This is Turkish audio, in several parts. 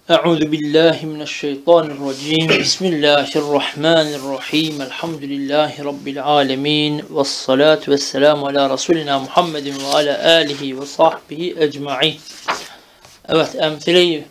Euzu billahi mineşşeytanirracim. Bismillahirrahmanirrahim. Elhamdülillahi rabbil alamin. Ves salatu vesselamu ala Resulina Muhammedin ve ala alihi ve sahbihi ecmaîn. Evet, emsile-i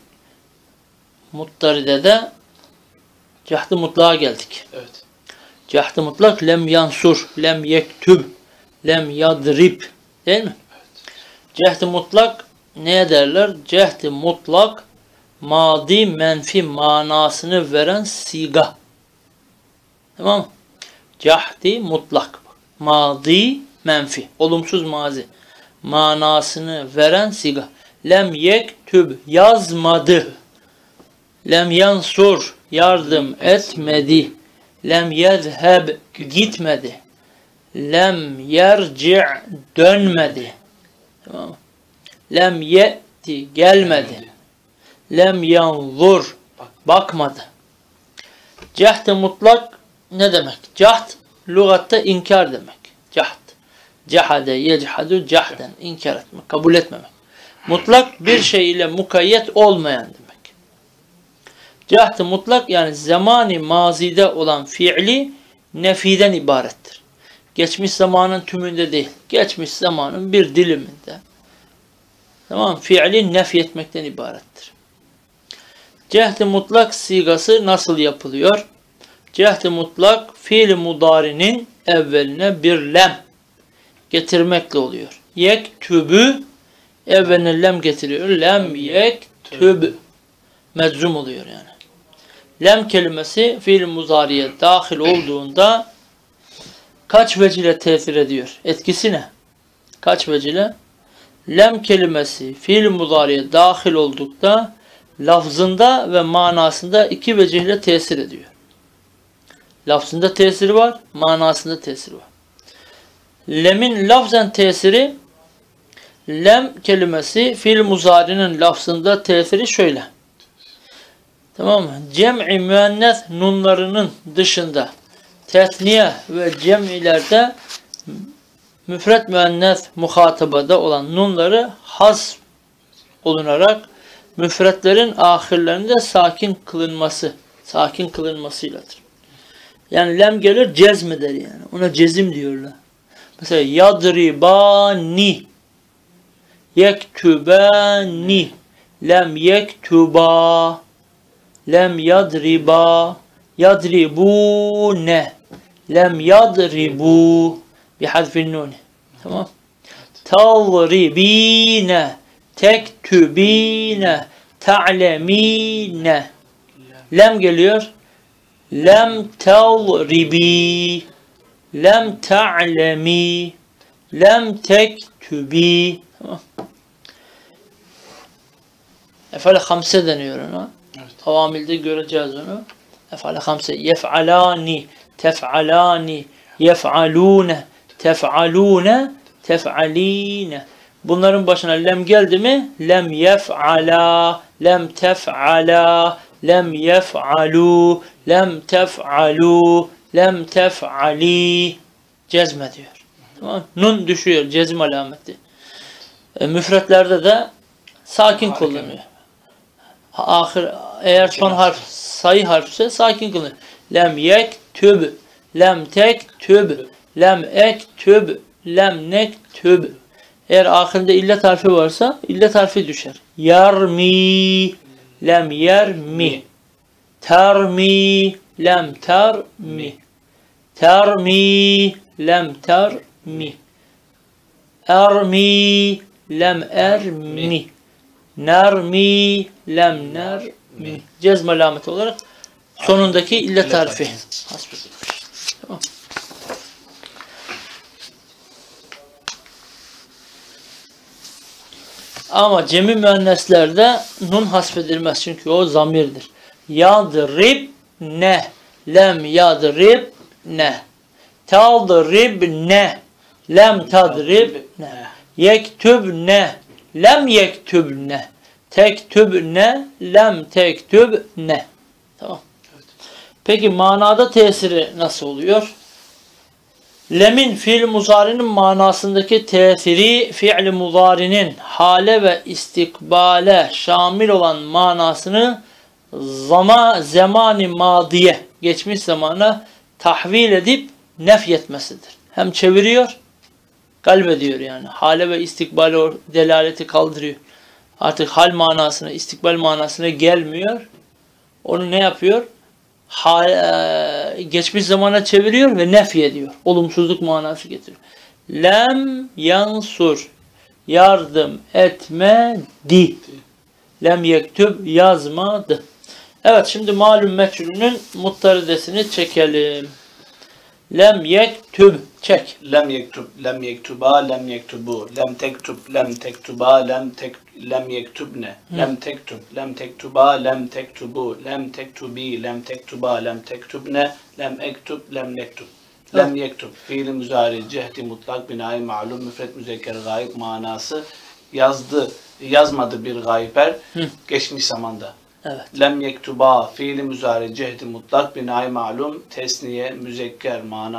muttaridede cehd-i mutlağa geldik. Evet. Cehd-i mutlak lem yansur, lem yektüb, lem yadrib, değil mi? Evet. Cehd-i mutlak neye derler? Cehd-i mutlak madi menfi manasını veren siga. Tamam mı? Cehd-i mutlak. Madi menfi. Olumsuz mazi. Manasını veren siga. Lem yektüb yazmadı. Lem yansur yardım etmedi. Lem yezheb gitmedi. Lem yerci' dönmedi. Tamam mı? Lem ye'ti gelmedi. Lem yanzur bakmadı. Cehd-i mutlak ne demek? Cehd lügatta inkar demek. Cehd. Cehade yechadu cehden. İnkar etmek, kabul etmemek. Mutlak bir şey ile mukayyet olmayan demek. Cehd-i mutlak yani zamani mazide olan fiili nefiden ibarettir. Geçmiş zamanın tümünde değil. Geçmiş zamanın bir diliminde. Tamam, fiili nefyetmekten ibarettir. Cehd-i mutlak sigası nasıl yapılıyor? Cehd-i mutlak fiil-i mudarinin evveline bir lem getirmekle oluyor. Yektübü evveline lem getiriyor. Lem yektübü meczum oluyor yani. Lem kelimesi fiil-i muzariye dahil olduğunda kaç vecile tesir ediyor? Etkisi ne? Kaç vecile? Lem kelimesi fiil-i muzariye dahil oldukta lafzında ve manasında iki vecihle tesir ediyor. Lafzında tesiri var, manasında tesiri var. Lem'in lafzen tesiri, lem kelimesi fiil muzari'nin lafzında tesiri şöyle. Tamam mı? Cem'i müennes nunlarının dışında tesniye ve cem'ilerde müfret müennes muhatabada olan nunları hasf olunarak müfretlerin ahirlerinde sakin kılınmasıyladır. Yani lem gelir cezmeder yani. Ona cezim diyorlar. Mesela yadribani, yektubani, lem yektuba, lem yadriba, yadribune, lem yadribu bihadfin nuni. Tamam. Tadribine, tektübine, ta'lemine. Lem geliyor. Lem tadribi, lem ta'lemi, lem tektübi. Tamam. Efale hamse deniyor ona. Evet. Avamilde göreceğiz onu. Efale hamse. Yef'alani, tef'alani, yef'alune, tef'alune, tef'aline. Bunların başına lem geldi mi? Lem yef'ala, lem tef'ala, lem yef'alu, lem tef'alu, lem tef'ali. Cezme diyor. Tamam. Nun düşüyor. Cezm alameti. Müfretlerde de sakin kullanıyor. Ahir, eğer son harf sayı harfse sakin kullanıyor. Lem yektüb, lem tektüb, lem ektüb, lem nektüb. Eğer ahirinde illet harfi varsa illet harfi düşer. Yarmi, lem yermi. Termi, lem termi. Termi, lem termi. Ermi, lem ermi. Nermi, lem nermi. Cezm alameti olarak sonundaki illet harfi hasbedilmiş. Tamam. Ama cemi müenneslerde nun hasfedilmez çünkü o zamirdir. Yadrib ne, lem yadrib ne, tadrib ne, lem tadrib ne, yektüb ne, lem yektüb ne, tektüb ne, lem tektüb ne. Tamam. Peki manada tesiri nasıl oluyor? Lemin fiil muzarinin manasındaki tesiri fiil muzarinin hale ve istikbale şamil olan manasını zaman-ı madiye, geçmiş zamana tahvil edip nefyetmesidir. Hem çeviriyor, galbediyor yani. Hale ve istikbale o delaleti kaldırıyor. Artık hal manasına, istikbal manasına gelmiyor. Onu ne yapıyor? Geçmiş zamana çeviriyor ve nefy ediyor. Olumsuzluk manası getiriyor. Lem yansur, yardım etmedi. Lem yektub, yazmadı. Evet, şimdi malum meçhulünün muttaridesini çekelim. Lem yektub, çek. Lem yektub, lem yektuba, lem yektubu, lem tektub, lem tektuba, lem yektubne, lem tektub, lem tektuba, lem tektubu, lem tektubi, lem tektuba, lem tektubne, lem ektub, lem nektub. Lem yektub, fiil-i müzari, cehdi mutlak, binayı malum, müfret müzekker, gayb manası, yazmadı bir gayber, geçmiş zamanda. Evet. Lem yektuba, fiil-i müzari, cehdi mutlak, binayı malum, tesniye müzekker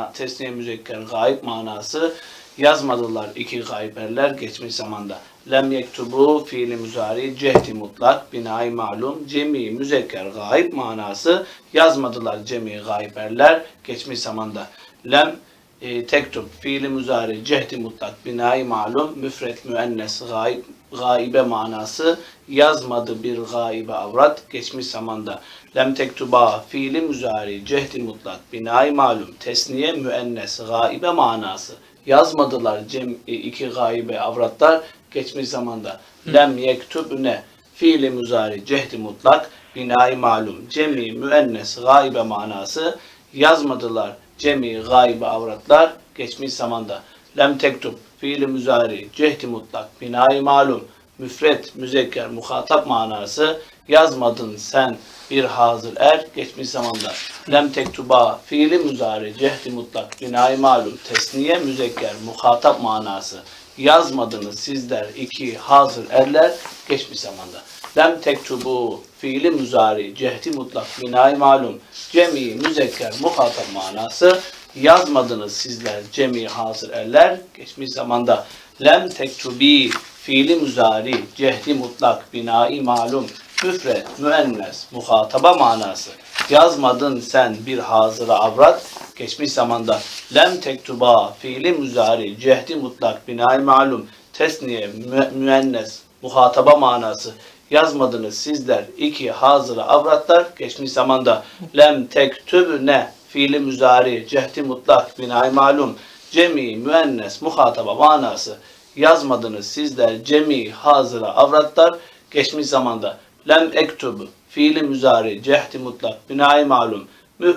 gayb manası, yazmadılar iki gayberler geçmiş zamanda. Lem yektubu, fiil-i müzari, cehdi mutlak, binayı malum, cemi müzekker gayb manası, yazmadılar cemi gayberler geçmiş zamanda. Lem tektub, fiil-i müzari, cehdi mutlak, binayı malum, müfret müennes gaibe manası, yazmadı bir gaibe avrat geçmiş zamanda. Lem tektuba, fiili müzari, cehdi mutlak, binayı malum, tesniye müennes gaibe manası, yazmadılar iki gaibe avratlar geçmiş zamanda. Lem yektubne, fiili müzari, cehdi mutlak, binayı malum, cemi müennes gaibe manası, yazmadılar cemi gaibe avratlar geçmiş zamanda. Lem tektub, fiil-i müzari, cehdi mutlak, binayı malum, müfret, müzekker, muhatap manası, yazmadın sen bir hazır er geçmiş zamanda. Lem tektuba, fiil-i müzari, cehdi mutlak, binayı malum, tesniye, müzekker, muhatap manası, yazmadınız sizler iki hazır erler geçmiş zamanda. Lem tektubu, fiili müzari, cehdi mutlak, binayı malum, cemi, müzekker, muhatap manası, yazmadınız sizler cemi hazır erler geçmiş zamanda. Lem tektubi, fiili müzari, cehdi mutlak, binayı malum, müfret, müennes, muhataba manası, yazmadın sen bir hazıra avrat geçmiş zamanda. Lem tektuba, fiili müzari, cehdi mutlak, binayı malum, tesniye, müennes, muhataba manası, yazmadınız sizler iki hazıra avratlar geçmiş zamanda. Lem tektübne, fiili müzari, cehdi mutlak, binayı malum, cemi, müennes, muhataba manası, yazmadınız sizler cemi, hazıra avratlar geçmiş zamanda. Lem ektub, fiili müzari, cehdi mutlak, binayı malum,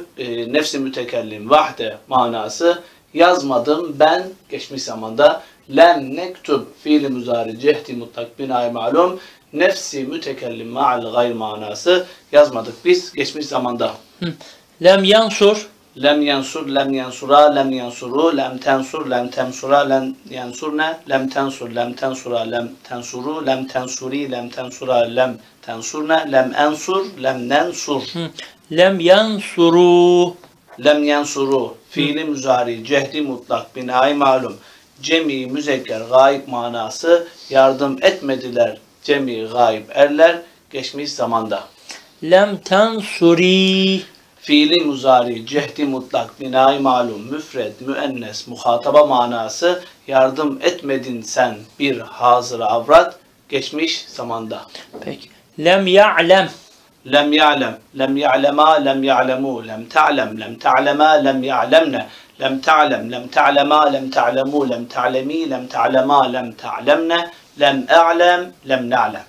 nefsi mütekellim, vahde manası, yazmadım ben geçmiş zamanda. Lem nektub, fiili müzari, cehdi mutlak, binayı malum, nefsi mütekellim ma'al gayr manası, yazmadık biz geçmiş zamanda. Lem yansur, Lem yansur, lem yansura, lem yansuru, lem tensur, lem temsura, lem yansurne, lem tensur, lem tensura, lem tensuru, lem tensuri, lem tensura, lem tensurne, lem ensur, lem nensur. lem yansuru, Lem yansuru, fiili müzari, cehdi mutlak, binayı malum, cemi müzekker gayb manası, yardım etmediler cemi gayb erler geçmiş zamanda. lem tensuri, Fiili muzari, cehdi mutlak, binayı malum, müfred, müennes, muhataba manası, yardım etmedin sen bir hazıra avrat geçmiş zamanda. peki. Lem ya'lem, Lem ya'lem, lem ya'lema, lem ya'lemu, lem ta'lem, lem ta'lema, lem ya'lemne, lem ta'lem, lem ta'lema, lem ta'lemu, lem ta'lemi, lem ta'lema, lem ta'lemne, lem a'lem, lem na'lem.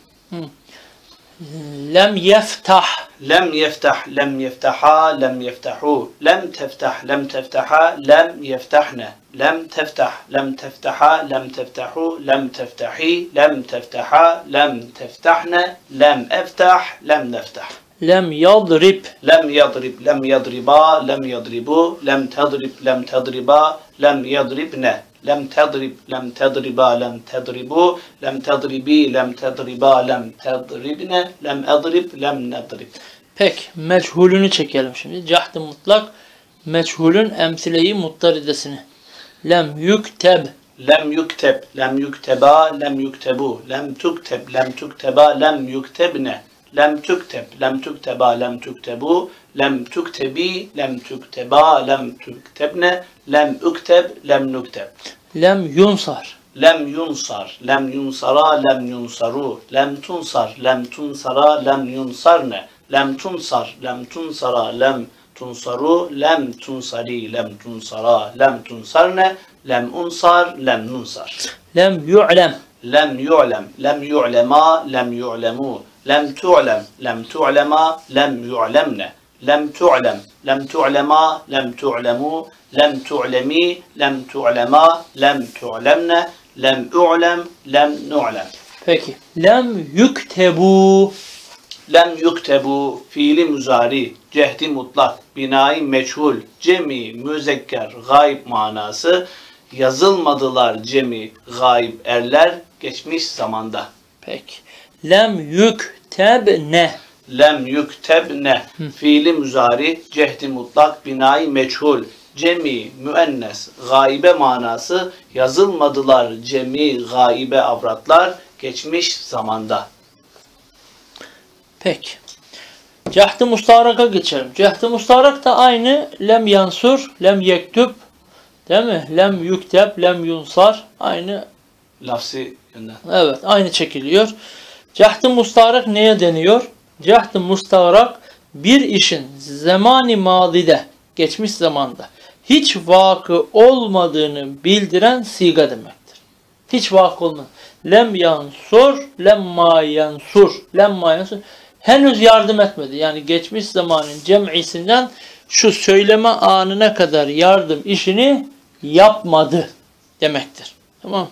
lem yeftah, Lem yeftah, lem yeftaha, lem yeftahu, lem teftah, lem teftaha, lem yeftahne, lem teftah, lem teftaha, lem teftahu, lem teftahi, lem teftaha, lem teftahne, lem eftah, lem neftah. lem yadrib, Lem yadrib, lem yadriba, lem yadribu, lem tadrib, lem tadriba, lem yadribne, lem tadrib, lem tadriba, lem tadribu, lem tadribi, lem tadriba, lem tadribne, lem adrib, lem nadrib. peki. Meçhulünü çekelim şimdi. Cahd-ı mutlak, meçhulün emsileyi muttaridesini. Lem yükteb. Lem yukteb, lem yukteba, lem yuktebu. Lem tukteb, lem tukteba, lem yuktebne. Lem tukteb, lem tukteba, lem tuktebu. Lem tuktebi, lem tukteba, lem tuktebne. Lem ukteb, lem nukteb. Lem yunsar. Lem yunsar, lem yunsara, lem yunsaru. Lem tunsar, lem tunsara, lem yunsarne. Lem tunsar, lem tunsara, lem tunsaru. Lem tunsari, lem tunsara, lem tunsarne. Lem unsar, lem nunsar. Lem yu'lem. Lem yu'lem, lem yu'lema, lem yu'lemu. Lem tu'lem, lem tu'lema, lem yu'lemne. Lem tu'lem, lem tu'lema, lem tu'lemu. Lem tu'lemi, lem tu'lema, lem tu'lemne. Lem u'lem, lem nu'lem. Peki. Lem yüktebu. Lem yuktebu fiili muzari, cehdi mutlak, binayı meçhul, cemi, müzekker, gayb manası, yazılmadılar cemi, gayb erler, geçmiş zamanda. Peki. Lem yüktebne. Lem yuktebne fiili muzari, cehdi mutlak, binayı meçhul, cemi, müennes, gaybe manası, yazılmadılar cemi, gaybe avratlar, geçmiş zamanda. Peki. Cehd-i mustarak'a geçelim. Cehd-i mustarak da aynı lem yansur, lem yektub, değil mi? Lem yükteb, lem yunsar. Aynı. Lafzi yönden. Evet, aynı çekiliyor. Cehd-i mustarak neye deniyor? Cehd-i mustarak bir işin zamani madide, geçmiş zamanda hiç vakı olmadığını bildiren siga demektir. Hiç vakı olmadı. Lem yansur, lemma yansur, lemma yansur. Henüz yardım etmedi. Yani geçmiş zamanın cem'isinden şu söyleme anına kadar yardım işini yapmadı demektir. Tamam.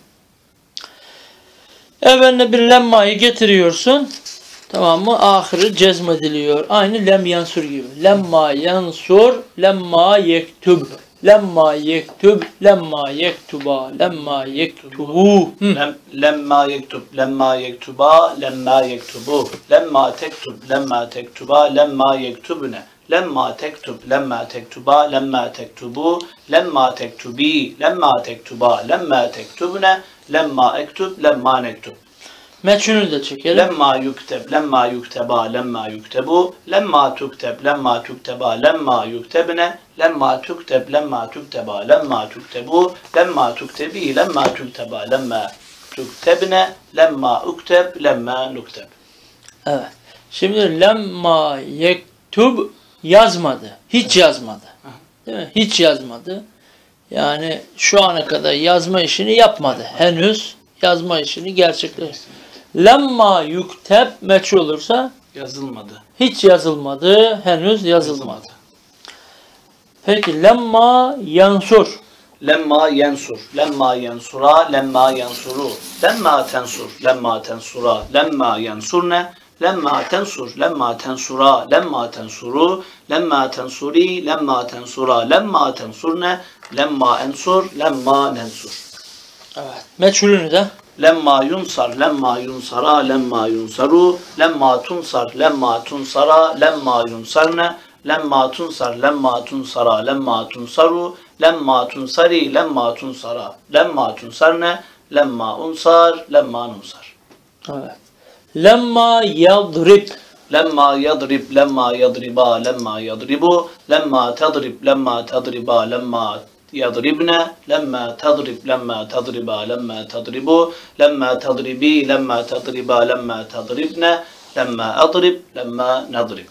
Evveline bir lemmayı getiriyorsun. Tamam mı? Ahırı cezmediliyor. Aynı lem yansur gibi. Lemma yansur, lemma yektub. Lemma yektub, lemma yektuba, lemma yektubu. Lemma yektub, lemma yektuba, lemma yektubu. Lemma tektub, lemma tektuba, lemma yektubune. Lemma tektub, lemma tektuba, lemma tektubu. Lemma tektubi, lemma tektuba, lemma tektubune. Lemma ektub, lemma nektub. Meçhulü de çekelim. Lemma yukteb, lemma yukteba, lemma yuktebu. Lemma tukteb, lemma tukteba, lemma yuktebne. Lemma tukteb, lemma tukteba, lemma tuktebu. Lemma tuktebi, lemma tukteba, lemma tuktebne. Lemma ukteb, lemma nukteb. Evet. Şimdi lemma yektub yazmadı. Hiç yazmadı. Değil mi? Hiç yazmadı. Yani şu ana kadar yazma işini yapmadı. Henüz yazma işini gerçekleştirmedi. Lemma yukteb meçhul olursa Yazılmadı. hiç yazılmadı. Henüz yazılmadı. Peki lemma yansur. Lemma yensur, lemma yensura, lemma yensuru. Lemma tensur, lemma tensura, lemma yensurne. Lemma tensur, lemma tensura, lemma tensuru. Lemma tensuri, lemma tensura, lemma tensurne. Lemma ensur, lemma nensur. Evet. Meçhulünü de Lemma yunsar, lemma yunsara, lemma yunsaru. Lemma tunsar, lemma tunsara, lemma yunsarne. Lemma tunsar, lemma tunsara, lemma tunsaru. Lemma tunsari, lemma tunsara, lemma tunsarne. Lemma unsar, lemma nunsar. evet. Lemma yadrib. Lemma yadrib, lemma yadriba, lemma yadribu. Lemma tadrib, lemma tadriba, lemma yadribne. Lemma tadrib, lemma tadriba, lemma tadribu. Lemma tadribi, lemma tadriba, lemma tadribne. Lemma adrib, lemma nadrib.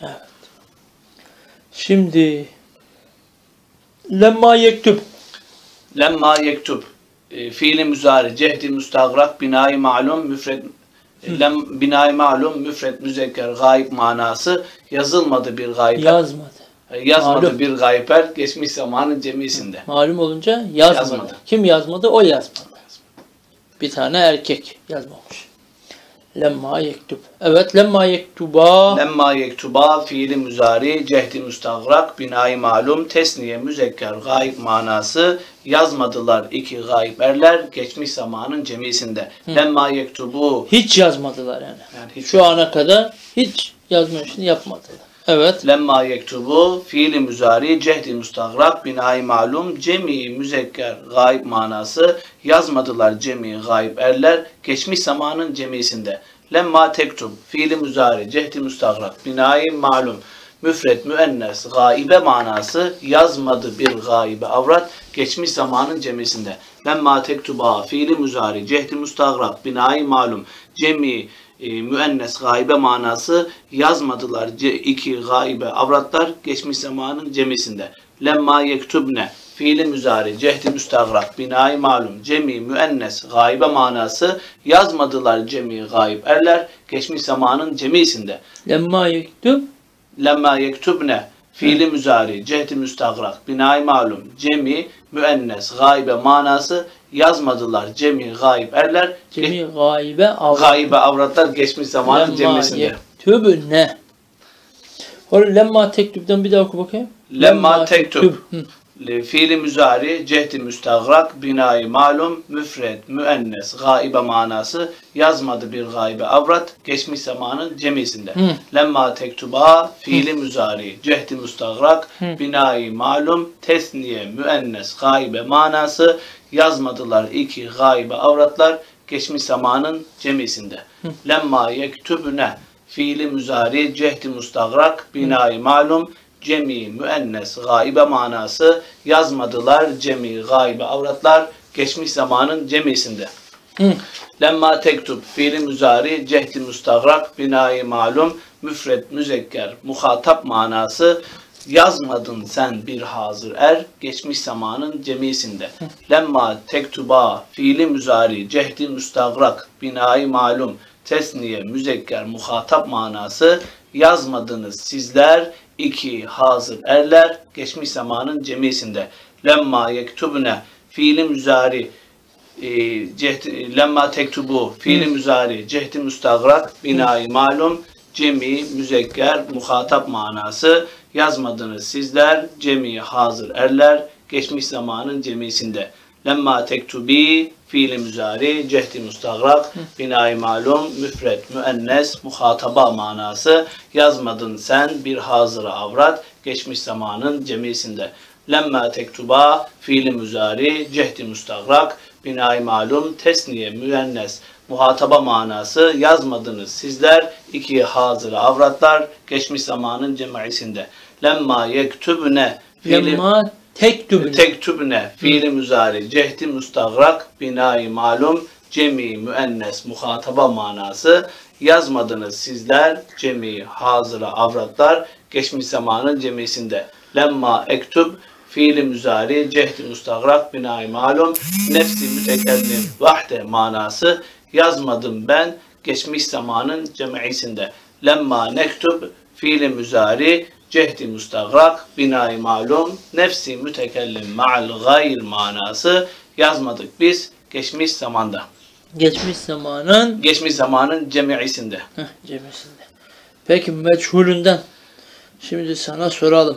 Şimdi lemma yektub. Lemma yektub. Fiili müzari, cehdi müstagrak, binayı ma'lum, müfred. Binayı ma'lum, müfred, müzekker, gayb manası. Yazılmadı bir gayber. Yazmadı. Yazmadı Malum. bir gayber, geçmiş zamanın cemisinde. Malum olunca yazmadı. Yazmadı. Kim yazmadı? O yazmadı. Bir tane erkek yazmamış. Lemma yektub. Evet, lemma yektuba. Lemma yektuba fiili müzari, cehdi müstagrak, binayı malum, tesniye, müzekker, gayb manası, yazmadılar iki gayberler, geçmiş zamanın cemisinde. Lemma yektubu. Hiç yazmadılar yani. Yani hiç Şu ana kadar hiç yazma işini yapmadılar. Evet. Evet. Lemma yektubu fiili müzari cehdi müstagrak binayı malum cemi müzekker gayb manası yazmadılar cemi gayb erler geçmiş zamanın cemisinde. Lemma tektub fiili müzari cehdi müstagrak binayı malum müfret müennes gaibe manası yazmadı bir gaibe avrat geçmiş zamanın cemisinde. Lemma tektuba fiili müzari cehdi müstagrak binayı malum cemi müennes gaibe manası yazmadılar iki gaibe avratlar geçmiş zamanın cemisinde. Lemma yektubne fiili müzari cehdi müstagrak binayı malum cemi müennes gaibe manası yazmadılar cemi gaib erler geçmiş zamanın cemisinde. Lemma yektub. Lemma yektubne fiili müzari cehdi müstagrak binayı malum cemi müennes gaibe manası yazmadılar cemi gaib erler Cemi gaibe avrat. gaibe avratlar geçmiş zamanın cemisinde. Yektubne. Oğlum lemma tektub'dan bir daha oku bakayım. Lemma tektub Hı. fiili müzari cehdi müstagrak binayı malum müfred müennes gaibe manası yazmadı bir gaibe avrat geçmiş zamanın cemisinde. Hı. Lemma tektuba fiili müzari cehdi müstagrak binayı malum tesniye müennes gaibe manası yazmadılar iki gaibe avratlar geçmiş zamanın cemisinde. Lemma yektubne fiili müzari cehdi müstagrak binayı malum cemi müennes gaibe manası yazmadılar cemi gaibe avratlar geçmiş zamanın cemisinde. Lemma tektub fiili müzari cehdi müstagrak binayı malum müfret müzekker muhatap manası yazmadın sen bir hazır er geçmiş zamanın cemisinde. Lemma tektuba fiili müzari cehdi müstagrak binayı malum tesniye müzekker muhatap manası yazmadınız sizler iki hazır erler geçmiş zamanın cemisinde. Lemma yektubne fiili müzari lemma tektubu fiili müzari cehdi müstagrak binayı malum cemi müzekker muhatap manası yazmadınız sizler cemi hazır erler geçmiş zamanın cemisinde. Lemma tektubi fiili müzari cehdi müstagrak binayı malum müfret müennes muhataba manası yazmadın sen bir hazıra avrat geçmiş zamanın cemisinde. Lemma tektuba fiili müzari cehdi müstagrak binayı malum tesniye müennes muhataba manası yazmadınız sizler iki hazıra avratlar geçmiş zamanın cemisinde. Lemma yektubne Lemma tektubne fiili müzari cehdi müstagrak binayı malum cemi müennes muhataba manası yazmadınız sizler cemi hazıra avratlar geçmiş zamanın cemisinde. Lemma ektub fiili müzari cehdi müstagrak binayı malum nefsi mütekellim vahde manası yazmadım ben geçmiş zamanın cemisinde. Lemma nektub fiili müzari cehdi müstagrak binayı malum nefsi mütekellim ma'al gayr manası yazmadık biz geçmiş zamanda. geçmiş zamanın cemisinde. cemisinde. Peki meçhulünden şimdi sana soralım.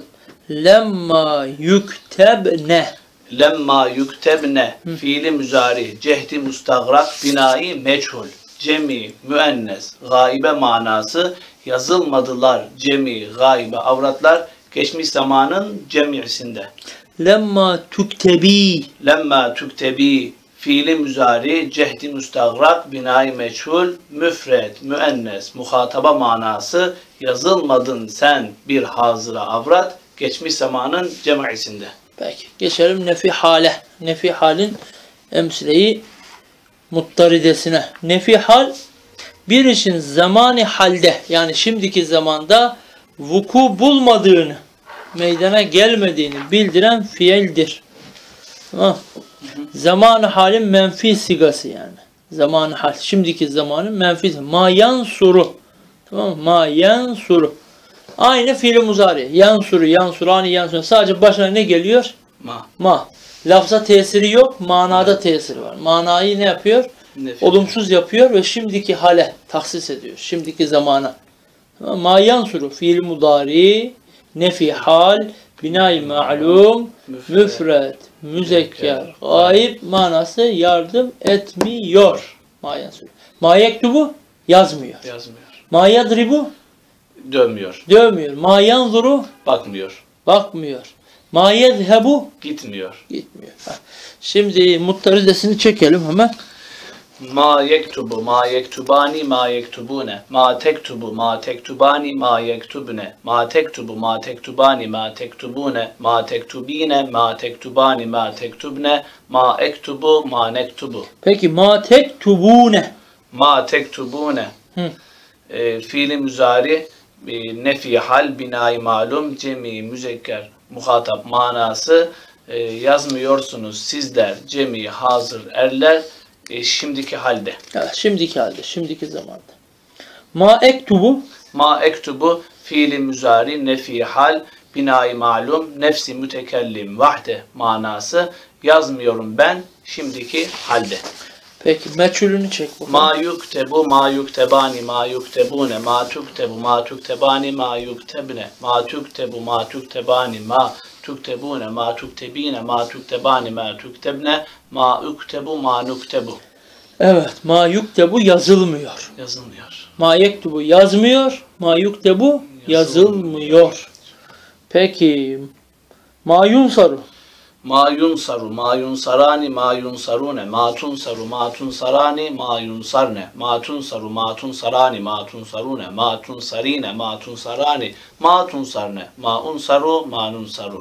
Lemma yüktebne. Lemma yüktebne fiili müzari cehdi müstagrak binayı meçhul cemi müennes gaibe manası yazılmadılar cemi gaibe avratlar geçmiş zamanın cemisinde. Lemma tuktebi. Lemma tuktebi fiili müzari cehdi müstagrak binayı meçhul müfret müennes muhataba manası yazılmadın sen bir hazıra avrat geçmiş zamanın cemisinde. Peki geçelim nefi hale. Nefi halin emsileyi muttaridesine. Nefi hal bir işin zamanı halde yani şimdiki zamanda vuku bulmadığını, meydana gelmediğini bildiren fiildir. Tamam. Zamanı halin menfi sigası yani. Zamanı hal. Şimdiki zamanın menfi. Ma yansuru. Tamam mı? Ma yansuru. Aynı fiil-i muzari. Yansuru, yansurani, yansuru. Sadece başına ne geliyor? Ma. Lafza tesiri yok, manada tesiri var. Manayı ne yapıyor? Olumsuz yapıyor ve şimdiki hale tahsis ediyor. Şimdiki zamana. Ma yansuru fiil mudari, nefi hal, binay ma'lum, müfret, müzekker, gaib manası yardım etmiyor. Ma yansuru. Ma yektubu yazmıyor. Ma yadribu Dönmüyor. Dövmüyor. Ma yanzuru Bakmıyor. bakmıyor. Ma yezhebu Gitmiyor. gitmiyor. Şimdi muttaridesini çekelim hemen. Ma yektubu, ma yektubani, ma yektubune. Ma tektubu, ma tektubani, ma yektubne. Ma tektubu, ma tektubani, ma tektubune. Ma tektubine, ma tektubani, ma tektubne. Ma ektubu, ma nektubu. Peki ma tektubune. Ma tektubune. Hı. Fiili müzari, nefi hal, binayı malum, cemi, müzekker, muhatap manası. Yazmıyorsunuz sizler, cemi, hazır erler. Şimdiki halde. Ya, şimdiki halde, şimdiki zamanda. Ma ektubu Ma ektubu fiili müzari nefi hal binayı malum nefsi mütekellim vahde manası yazmıyorum ben şimdiki halde. peki meçhulünü çek bakalım. Ma yuktebu ma yuktebani ma yuktebune ma tuktebu ma tuktebani ma yuktebne ma tuktebu ma tuktebani ma tuktebune ma tuktebine ma tuktebani ma tuktebne ma uktebu ma nuktebu. Evet, ma yuktebu yazılmıyor. Yazılmıyor. Ma yektubu yazmıyor, ma yuktebu yazılmıyor. Peki ma yunsaru Ma yunsaru, ma yunsarani, ma yunsarune, ma tunsaru, ma tunsarani, ma yunsarne, ma tunsaru, ma tunsarani, ma tunsarune, ma tunsarine, ma tunsarani, ma tunsarne, ma unsaru, ma nunsaru.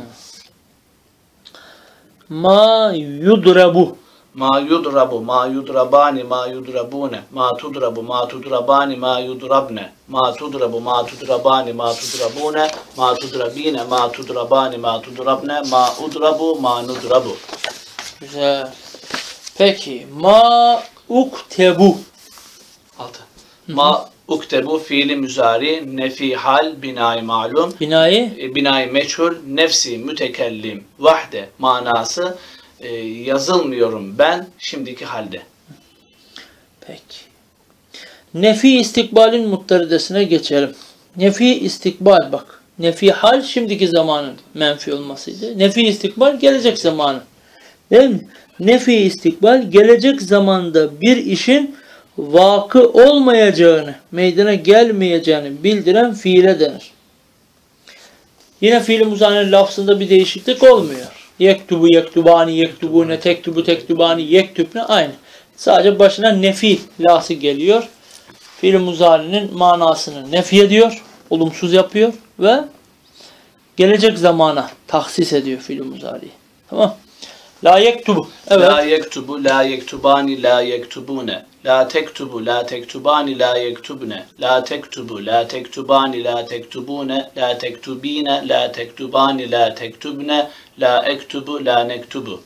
ma yudrabu Ma yudrabu, ma yudrabani, ma yudrabune, ma tudrabu, ma tudrabani, ma yudrabne, ma tudrabu, ma tudrabani, ma tudrabune, ma tudrabine, ma tudrabani, ma tudrabne, ma udrabu, ma nudrabu. Güzel. Peki ma uktebu Altı. Ma uktebu fiili müzari, nefi hal, binayı malum, binayı binayı meçhul, nefsi mütekellim, vahde manası yazılmıyorum ben şimdiki halde. peki. Nefi istikbalin muttaridesine geçelim. Nefi istikbal bak. Nefi hal şimdiki zamanın menfi olmasıydı. Nefi istikbal gelecek zamanı. Değil mi? Nefi istikbal gelecek zamanda bir işin vakı olmayacağını, meydana gelmeyeceğini bildiren fiile denir. Yine fiil-i muzari'nin lafzında bir değişiklik olmuyor. Yektubu, yektubani, yektubune, tektubu, tektubani, yektubne aynı. Sadece başına nefi lası geliyor. Fiil-i muzari'nin manasını nefi ediyor, olumsuz yapıyor ve gelecek zamana tahsis ediyor fiil-i muzari'yi. Tamam. La yektubu. Evet. La yektubu, la yektubani, la yektubune. La tektubu, la tektubani, la yektubne. La tektubu, la tektubani, la tektubune. La tektubine, la tektubani, la tektubne. La ektubu, la nektubu.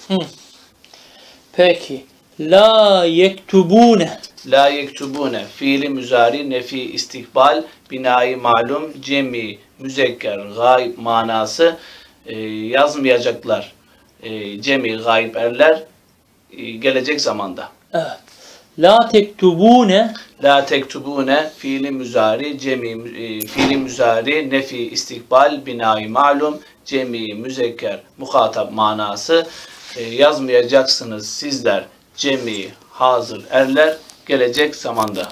Peki. La yektubune. La yektubune fiili müzari nefi istikbal binayı malum cemi müzekker gayb manası yazmayacaklar. Cemi gayb erler gelecek zamanda. Evet. La tektubune. La tektubune fiili müzari cemi fiili müzari nefi istikbal binayı malum cemi müzekker muhatap manası yazmayacaksınız sizler cemi hazır erler gelecek zamanda.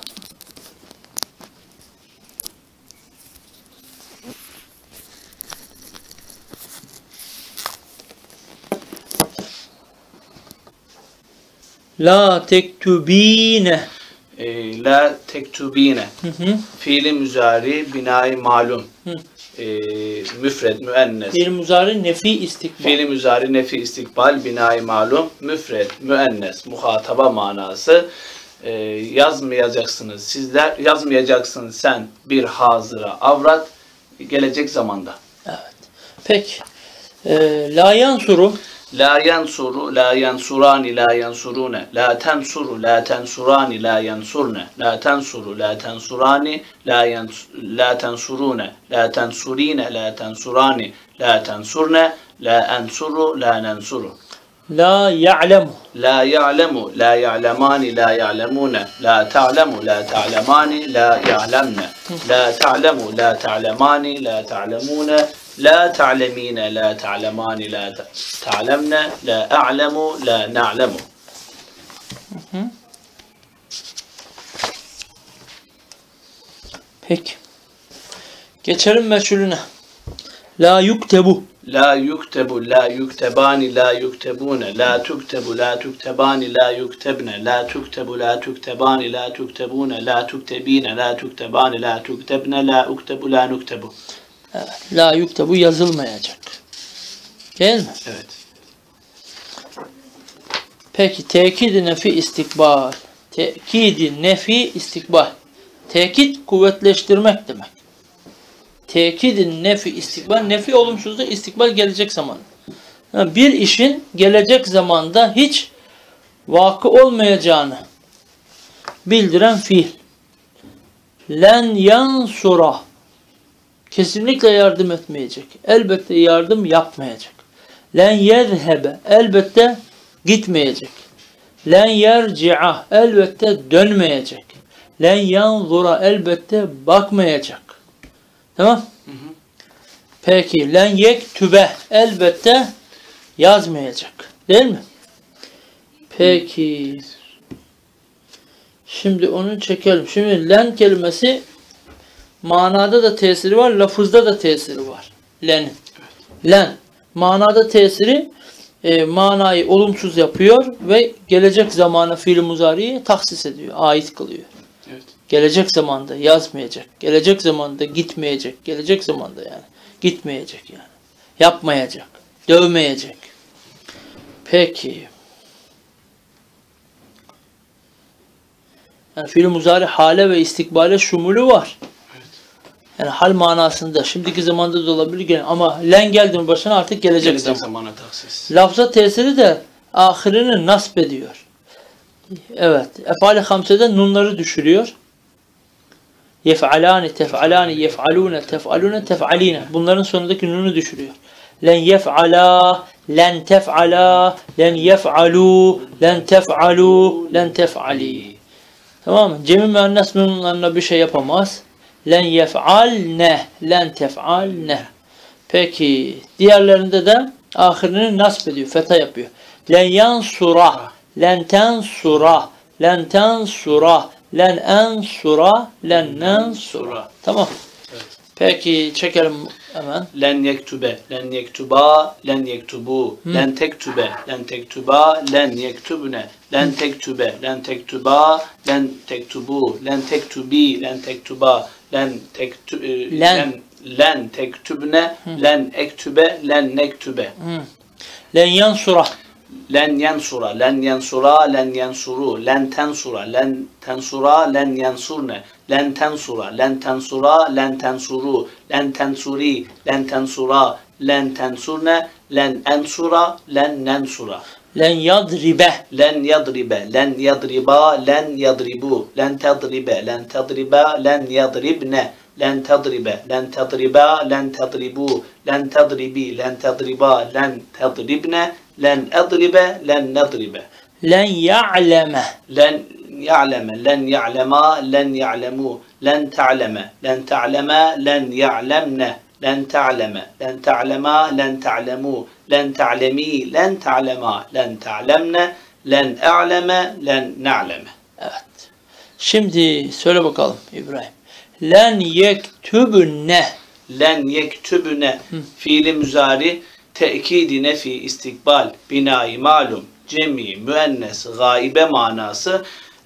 La tektubine. La tektubine. Fiili müzari binayı malum. Müfred, müennes. Fiil muzari nefi istikbal. Fiili müzari nefi istikbal binayı malum. Müfred, müennes, muhataba manası. Yazmayacaksınız sizler, yazmayacaksın sen bir hazıra avrat gelecek zamanda. Evet. Peki. La yansuru. La yansuru, la yansurani, la yansurune. La tensuru, la tensurani, la yansurne. La tensuru, la tensurani, la tensurune. La tensurine, la tensurani, la tensurne. La ensuru, la nensuru. La ya'lemu. La ya'lemu, la ya'lemani, la ya'lemune. La ta'lemu, la ta'lemani, la ya'lemne. La ta'lemu, la ta'lemani, la ta'lemune. La ta'lemine, la ta'lemani, la ta'lemne. La a'lemu, la na'lemu. Peki. Geçelim meçhulüne. La yuktebu. La yuktebu, la yuktebani, la yuktebune, la tuktebu, la tuktebani, la yuktebne, la tuktebu, la tuktebani, la tuktebune, la tuktebine, la tuktebani, la tuktebne, la uktebu, la nuktebu. Evet. La yuktebu yazılmayacak. Değil mi? Evet. Peki tekid-i nefi istikbal. Tekid-i nefi istikbal. Tekit kuvvetleştirmek demek. Tekid-i nefi istikbal. Nefi olumsuzluk, istikbal gelecek zaman. Yani bir işin gelecek zamanda hiç vakı olmayacağını bildiren fiil. Len yansura. Kesinlikle yardım etmeyecek. Elbette yardım yapmayacak. Len yezhebe. Elbette gitmeyecek. Len yerci'a. Elbette dönmeyecek. Len yanzura. Elbette bakmayacak. Tamam? Hı hı. Peki. Len yektübe. Elbette yazmayacak. Değil mi? Peki. Şimdi onu çekelim. Şimdi len kelimesi manada da tesiri var, lafızda da tesiri var. Len'in. Len. Manada tesiri manayı olumsuz yapıyor ve gelecek zamana fiil-i muzariyi tahsis ediyor, ait kılıyor. Evet. Gelecek zamanda yazmayacak, gelecek zamanda gitmeyecek, gelecek zamanda yani gitmeyecek yani. Yapmayacak, dövmeyecek. Peki. Yani fiil-i muzari hale ve istikbale şumulü var. Yani hal manasında şimdiki zamanda da olabilir ama len geldi mi başına artık gelecek zaman. Zamana taksis. Lafza tesiri de ahirini nasp ediyor. Evet. Efali hamsede nunları düşürüyor. Yef'alani, tef'alani, yef'alune, tef'alune, tef'aline. Bunların sonundaki nunu düşürüyor. Len yef'ala, len tef'ala, len yef'alu, len tef'alu, len tef'ali. Tamam mı? Cem-i müennes nunlarına bir şey yapamaz. Len yef'alne, len tef'alne. Peki. Diğerlerinde de ahirini nasp ediyor. Fetha yapıyor. Len yansura, len tensura, len tensura, len ensura, len nensura. Tamam. Evet. Peki. Çekelim hemen. Len yektube, len yektuba, len yektubu, len tektube, len tektuba, len yektubne, len tektube, len tektuba, len tektubu, len tektubi, len tektuba, len tektubne, len ektube, len nektube. Len yansura. Len yansura, len yansura, len yansuru, len tensura, len tensura, len yansurne, len tensura, len tensura, len tensuru, len tensuri, len tensura, len tensurne, len ensura, len nensura. Len yadribe. Len yadribe, len yadriba, len yadribu, len tadribe, len tadriba, len yadribne, len tadribe, len tadriba, len tadribu, len tadribi, len tadriba, len tadribne, len adribe, len nadribe. Len ya'leme. Len ya'leme, len ya'lema, len ya'lemu, len ta'leme, len ta'lema, len ya'lemne, len ta'leme, len ta'lema, len ta'lemu, len ta'lemi, len ta'lema, len ta'lemne, len a'leme, len na'leme. Evet. Şimdi söyle bakalım İbrahim. Len yektübüne. Len yektübüne fiili müzari tekidi nefi istikbal binayı malum cemi müennes gaibe manası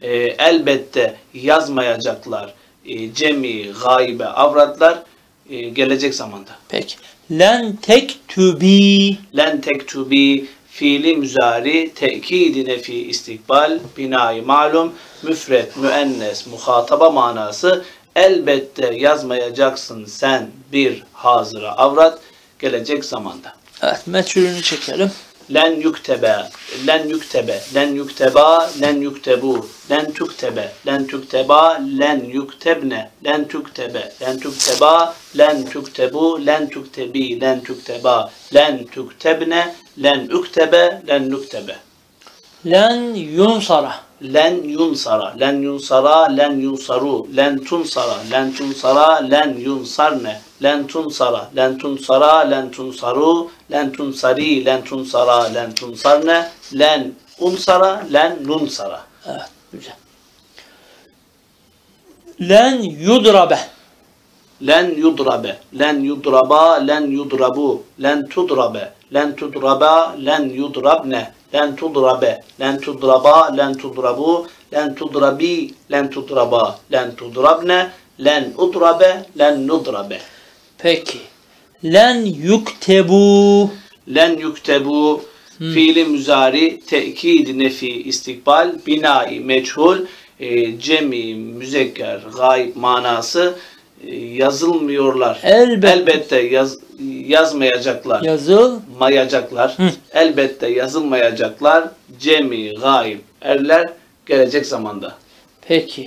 elbette yazmayacaklar cemi gaibe avratlar gelecek zamanda. Peki. Len tektübi. Len tektubi fiili müzari tekidi nefi istikbal binayı malum müfret müennes muhataba manası elbette yazmayacaksın sen bir hazıra avrat gelecek zamanda. Evet. Meçhulünü çekelim. Len yuktebe, len yuktebe, len yukteba, len yuktebu, len tuktebe, len tukteba, len yuktebne, len tuktebe, len tukteba, len tuktebu, len tuktebi, len tukteba, len tuktebne, len uktebe, len nuktebe. Len yunsara. Len yunsara, len yunsara, len yunsaru, len tunsara, len tunsara, len yunsarne, len tunsara, len tunsara, len tunsaru, len tunsari, len tunsara, len tunsarne, len unsara, len nunsara. Evet. Güzel. Len yudrabe. len yudrabe, len yudraba, len yudrabu, len tudrabe, len tudraba, len yudrabne, len tudrabe, len tudraba, len tudrabu, len tudrabi, len tudraba, len tudrabne, len udrabe, len nudrabe. Peki. Len yuktebu. Len yuktebu fiili müzari, tekid nefi istikbal, binai meçhul, cemi müzekker gayb manası yazılmıyorlar. Elbette yazmayacaklar. Yazılmayacaklar. Elbette yazılmayacaklar. Cemi gayb erler gelecek zamanda. Peki.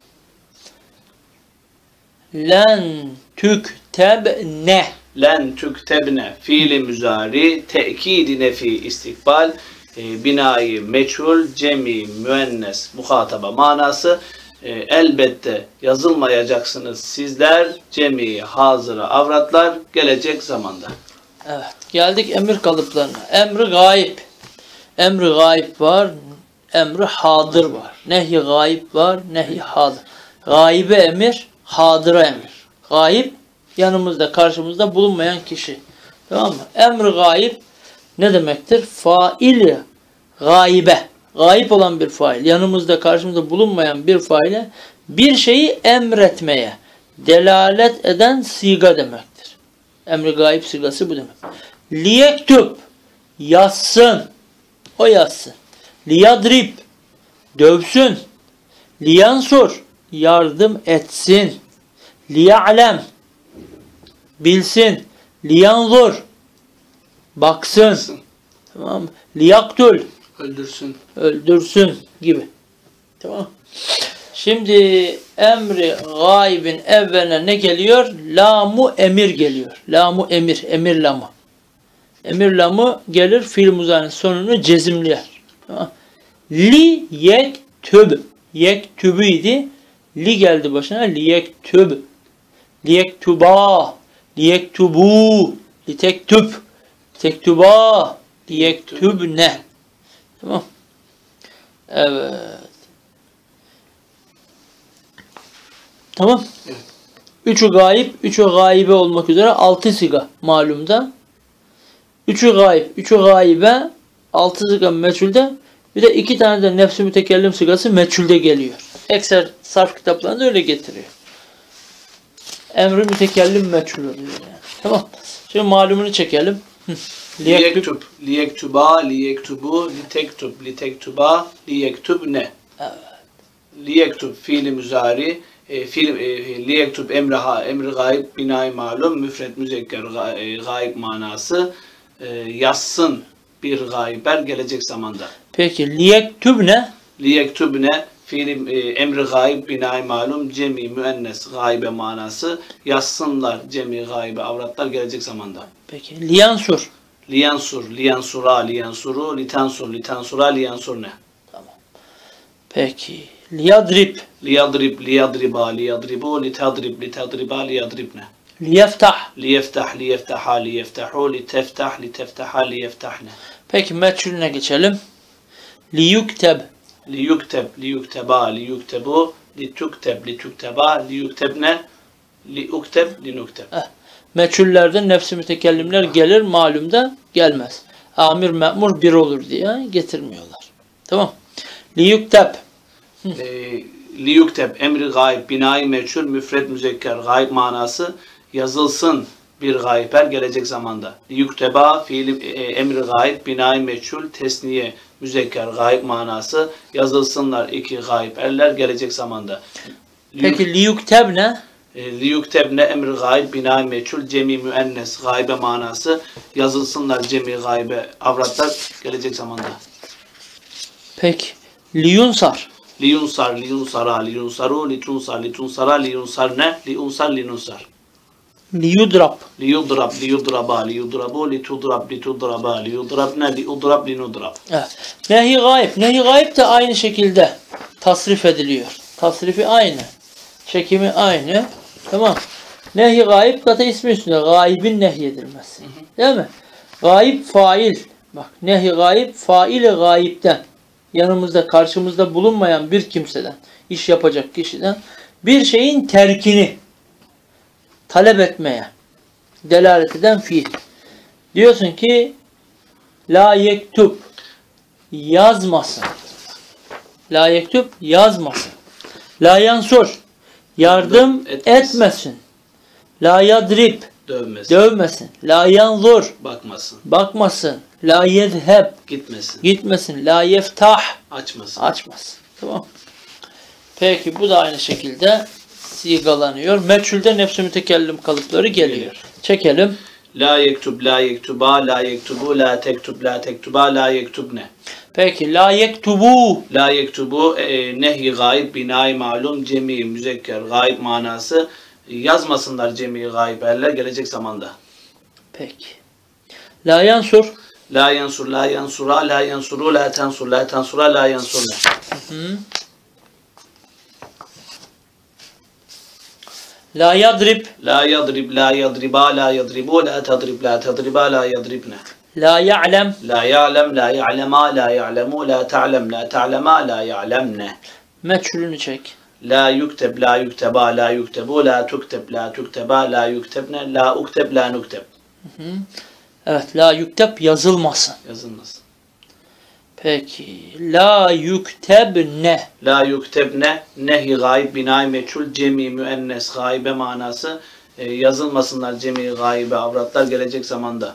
Len tüktebne. Len tüktebne fiili müzari, tekid nefi istikbal, binayı meçhul, cemi müennes muhataba manası. Elbette yazılmayacaksınız sizler, cemi hazıra avratlar gelecek zamanda. Evet. Geldik emir kalıplarına. Emri gayb. Emri gayb var. Emri hadır var. Nehy-i gayb var. Nehy-i hadır. Gaybe emir, hadıra emir. Gayb yanımızda, karşımızda bulunmayan kişi. Tamam mı? Emri gayb ne demektir? Faili gaybe. Gayb olan bir fail, yanımızda, karşımızda bulunmayan bir faile bir şeyi emretmeye delalet eden siga demektir. Emri gayb sigası bu demek. Liyektub, yazsın. O yazsın. Liyadrib, dövsün. Liyansur, yardım etsin. Liya'lem, bilsin. Liyanzur, baksın. Tamam mı? Liyaktul, öldürsün gibi. Tamam. Şimdi emri gaybin evveline ne geliyor? Lamu emir geliyor. Lamu emir, emir lamı. Emir lamı gelir, fiil muzari'nin sonunu cezimler. Tamam. Li yektüb. Yektübü idi. Li geldi başına. Li yektüb. Li yektuba. Li yektubu. Li tektüb. Tektuba. Li yektübne. Tamam. Evet. Tamam. Evet. Üçü gayb, üçü gaybe olmak üzere 6 siga malumda. Üçü gayb, üçü gaybe, 6 siga meçhulde. Bir de 2 tane de nefs-i mütekellim sigası meçhulde geliyor. Ekser sarf kitaplarında öyle getiriyor. Emri mütekellim meçhul oluyor yani. Tamam. Şimdi malumunu çekelim. Liyektub, liyektuba, liyektubu, litektub, litektuba, liyektubne. Evet. Liyektub fiili müzari, liyektub emri gayb, binay malum, müfret müzekker gayb manası, yazsın bir gayber gelecek zamanda. Peki liyektubne? Liyektubne fiili emri gayb, binay malum, cemi müennes gaybe manası, yazsınlar cemi gaybe avratlar gelecek zamanda. Peki liyansur? Liyansur, liyansura, liyansuru, litansur, litansura, liyansurne. Tamam. Peki liyadrib? Liyadrib, liyadriba, liyadribu, litadrib, litadriba, liyadribne. Liyeftah? Liyeftah, liyeftaha, liyeftahu, liteftah, liteftaha, liyeftahne. Peki meçhulüne geçelim. Liyukteb? Liyukteb, liyukteba, liyuktebu, litukteb, litukteba, liyuktebne, liukteb, linukteb. Meçhullerde nefs-i mütekellimler gelir, malumda gelmez. Amir me'mur bir olur diye getirmiyorlar. Tamam. Liyukteb? Liyukteb emri gayb, binayı meçhul, müfred müzekker gayb manası, yazılsın bir gayber gelecek zamanda. Liyukteba fiili emri gayb, binayı meçhul, tesniye müzekker gayb manası, yazılsınlar 2 gayb erler gelecek zamanda. Peki liyukteb ne? Liyuktebne emri gayb, binayı meçhul, cemi müennes gaybe manası, yazılsınlar cemi gaybe avratlar gelecek zamanda. Peki liyunsar? Liyunsar, liyunsara, liyunsaru, litunsar, litunsara, liyunsarne, liyunsar, linunsar. Liyudrab? Liyudrab, liyudraba, liyudrabu, litudrab, litudraba, liyudrabne, liyudrab, linudrab. Evet. Nehy-i gayb. Nehy-i gayb de aynı şekilde tasrif ediliyor. Tasrifi aynı. Çekimi aynı. Tamam. Nehy-i gayb zaten ismi üstünde. Gaybin nehyedilmesi. Değil mi? Gayb fail. Bak nehy-i gayb fail-i gayipten. Yanımızda, karşımızda bulunmayan bir kimseden, iş yapacak kişiden bir şeyin terkini, talep etmeye delalet eden fiil. Diyorsun ki la yektub, yazmasın. La yektub, yazmasın. La yansur, yardım etmesin. La yadrib, dövmesin. La yanzur, bakmasın. La yezheb, gitmesin. La yeftah, açmasın. Tamam. Peki bu da aynı şekilde sigalanıyor. Meçhulde nefs-i mütekellim kalıpları geliyor. Çekelim. La yektub, la yektuba, la yektubu, la tektub, la tektuba, la yektubne. Peki la yektubu. La yektubu nehy-i gayb, bina-i malum, cemi müzekker gayb manası. Yazmasınlar cemi gayb erler gelecek zamanda. Peki. La yansur. La yansur, la yansura, la yansuru, la tensur, la tensura, la yansurne. La yadrib. La yadrib, la yadriba, la yadribu, la tadrib, la tadriba, la yadribne. La ya'lem. La ya'lem, la ya'lema, la ya'lemu, la ta'lem, la ta'lema, la ya'lemne. Meçhulünü çek. La yukteb, la yukteba, la yuktebu, la tukteb, la tukteba, la yuktebne, la ukteb, la nukteb. Evet, la yukteb yazılmasın. Yazılmasın. Peki, la yuktebne. La yuktebne, nehy-i gayb, bina-i meçhul, cemi müennes gaybe manası. Yazılmasınlar cemi gaybe avratlar gelecek zamanda.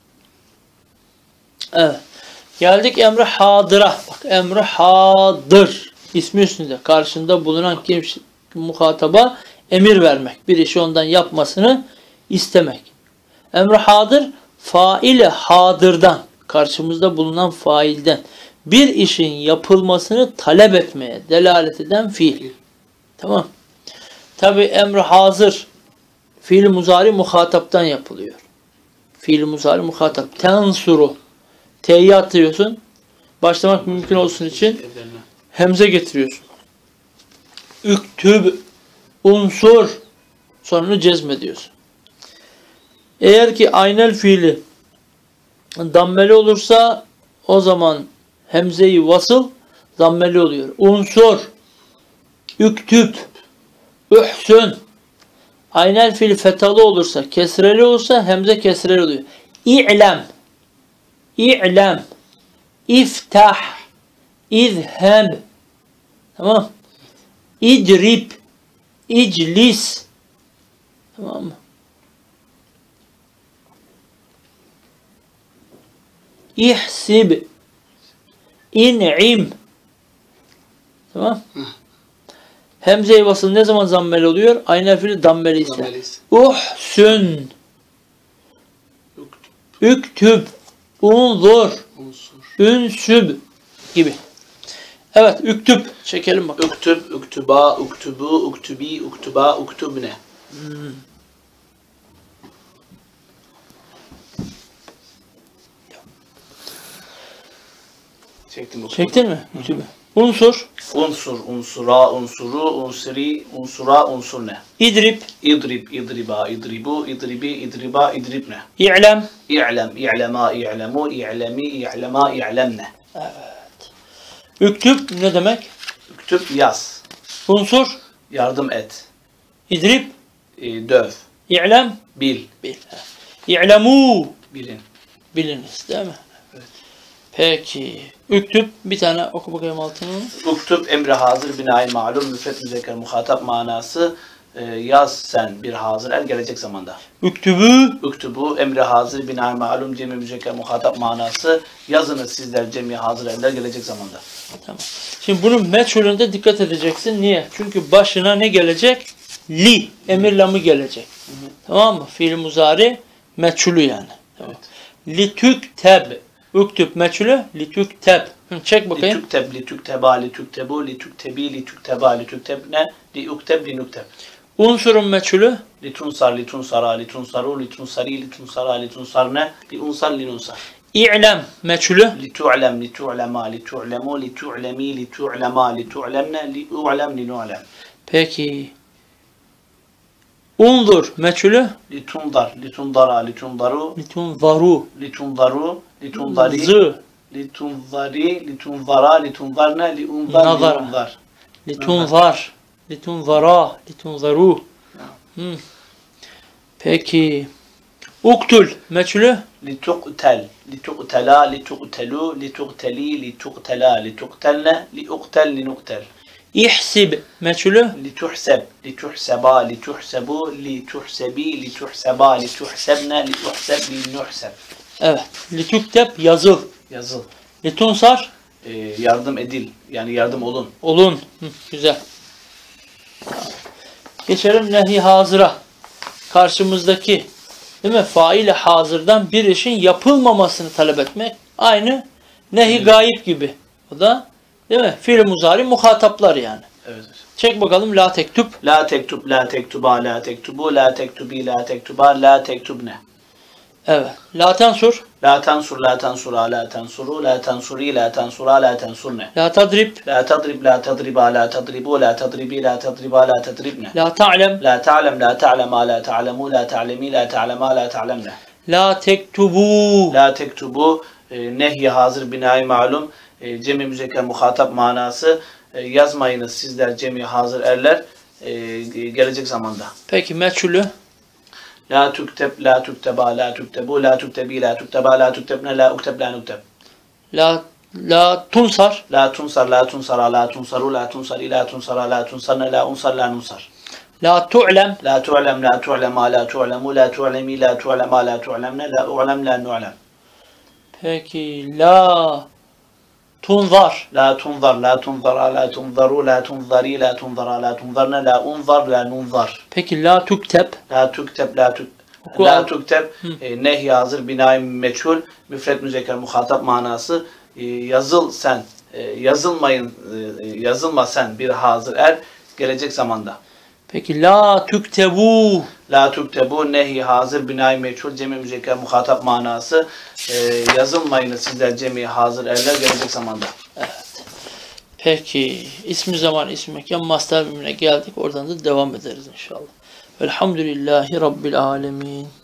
Evet. Geldik emri hadıra. Bak, emri hadır. İsmi üstünde. Karşında bulunan kimse muhataba emir vermek. Bir işi ondan yapmasını istemek. Emri hadır, faile hadırdan. Karşımızda bulunan failden. Bir işin yapılmasını talep etmeye delalet eden fiil. Tamam. Tabi emri hazır. Fiil-i muzari muhataptan yapılıyor. Fiil-i muzari muhatap. Tensuru. T'yi atıyorsun. Başlamak mümkün olsun için hemze getiriyorsun. Üktüb, unsur. Sonunu cezmediyorsun. Eğer ki aynel fiili dammeli olursa o zaman hemze-i vasıl dammeli oluyor. Unsur, üktüb, ühsün. Aynel fiili fetalı olursa, kesreli olursa hemze kesreli oluyor. İ'lem, İ'lem, iftah, izheb. Tamam. İdrib, iclis. Tamam mı? İhsib, in'im. Tamam. Hemze-i vasıl ne zaman zammeli oluyor? Aynel fiili dammeli ise. Uhsün, üktüb, unzur, ünsüb gibi. Evet, üktüb. Çekelim bakalım. Üktüb, üktüba, uktubu, uktubi, uktuba, uktubne. Çektin mi? Üktübü. Unsur. Unsur, unsura, unsuru, unsuri, unsura, unsurne. İdrib. İdrib, idriba, idribu, idribi, idriba, idribne. İ'lem. İ'lem, i'lema, i'lemu, i'lemi, i'lema, i'lemne. Evet. Üktüb ne demek? Üktüb yaz. Unsur. Yardım et. İdrib. Döv. İ'lem. Bil. Bil. İ'lemû. Bilin. Biliniz değil mi? Evet. Peki. Üktüb. Bir tane oku bakayım altını. Üktüb emri hazır bina-i malum müfret müzekker muhatap manası. Yaz sen bir hazır el gelecek zamanda. Üktübü. Üktübü emri hazır bina-i malum cemi müzekker muhatap manası. Yazınız sizler cemi hazır eller gelecek zamanda. Tamam. Şimdi bunun meçhulünde dikkat edeceksin. Niye? Çünkü başına ne gelecek? Li. Emir lamı gelecek. Tamam mı? Fiil muzari meçhulü yani. Tamam. Evet. Litükteb. Üktüb meçhulü. Litükteb. Çek bakayım. Litükteb, litükteba, litüktebu, litüktebi, litükteba, litüktebne, liukteb, linukteb. Unsurun meçhulü. Litunsar, litunsara, litunsaru, litunsari, litunsara, litunsarne, liunsar, linunsar. İ'lem meçhulü. Litu'lem, litu'lema, litu'lemu, litu'lemi, litu'lema, litu'lemne, li'u'lem, linu'lem. Peki. Unzur meçhulü. Litundar, litundara, litundaru, Litunzaru. litundaru, litundari, Zı. litunzari, litunzara, litunzarne, liunzar, Nazar. liunzar. Litunzar. Litunzara. Litunzaru. Peki. Uktul meçhulü لتقتل لتقتلا لتقتلوا لتقتلي لتقتلا لتقتلن لأقتل لنقتل ihsib meçhulü لتحسب لتحسبا لتحسبوا لتحسبي لتحسبا لتحسبن لتحسب لنحسب. evet. Litüktep yazıl. Yazıl. Litunsar Yardım edil. Yani yardım olun. olun. Güzel. Geçelim nehi hazıra. Karşımızdaki değil mi? Faile hazırdan bir işin yapılmamasını talep etmek. Aynı nehi gayip gibi. O da değil mi? Fiil-i muzari muhataplar yani. Evet. Çek bakalım la tektub. La tektub, la tektuba, la tektubu, la tektubi, la tektuba, la tektubne. Evet. La tensur. La tansur, la tansura, la tansuru, la tansuri, la tansura, la tansurne. La tadrib. La tadrib, la tadriba, la tadribu, la tadribi, la tadriba, la tadribne. La ta'lem. La ta'lem, la ta'lema, la ta'lemu, la ta'lemi, la ta'lema, la ta'lemne. La tektubu. La tektubu, nehy hazır binayı malum, cemi müzekker muhatap manası, yazmayınız sizler cemi hazır erler, gelecek zamanda. Peki meçhulü. La tukteb, la tukteba, la tuktebu, la tuktebi, la tukteba, la tuktebne, la ukteb, la nukteb. La tunsar. La tunsar, la tunsara, la tunsaru, la tunsari, la tunsara, la tunsarne, la unsar, la nunsar. La tu'lem. La tu'lem, la tu'lema, la tu'lemu, la tu'lemi, la tu'lema, la tu'lemne, la u'lem, la nu'lem. Peki la tunzar. La tunzar, la tunzara, la tunzaru, la tunzari, la tunzara, la tunzarne, la unzar, la nunzar. Peki la tukteb. La tukteb, la tukteb. La tukteb, nehy hazır, binayı meçhul, müfret müzekker muhatap manası. Yazıl sen, yazılmayın, yazılma sen bir hazır er, gelecek zamanda. Peki la tuktebu. La tuktebu, nehy hazır, binayı meçhul, cemi müzekker muhatap manası. Yazılmayın sizler cemi hazır erler, gelecek zamanda. Evet. Peki ismi zaman ismi mekan master bölümüne geldik. Oradan da devam ederiz inşallah. Velhamdülillahi Rabbil alemin.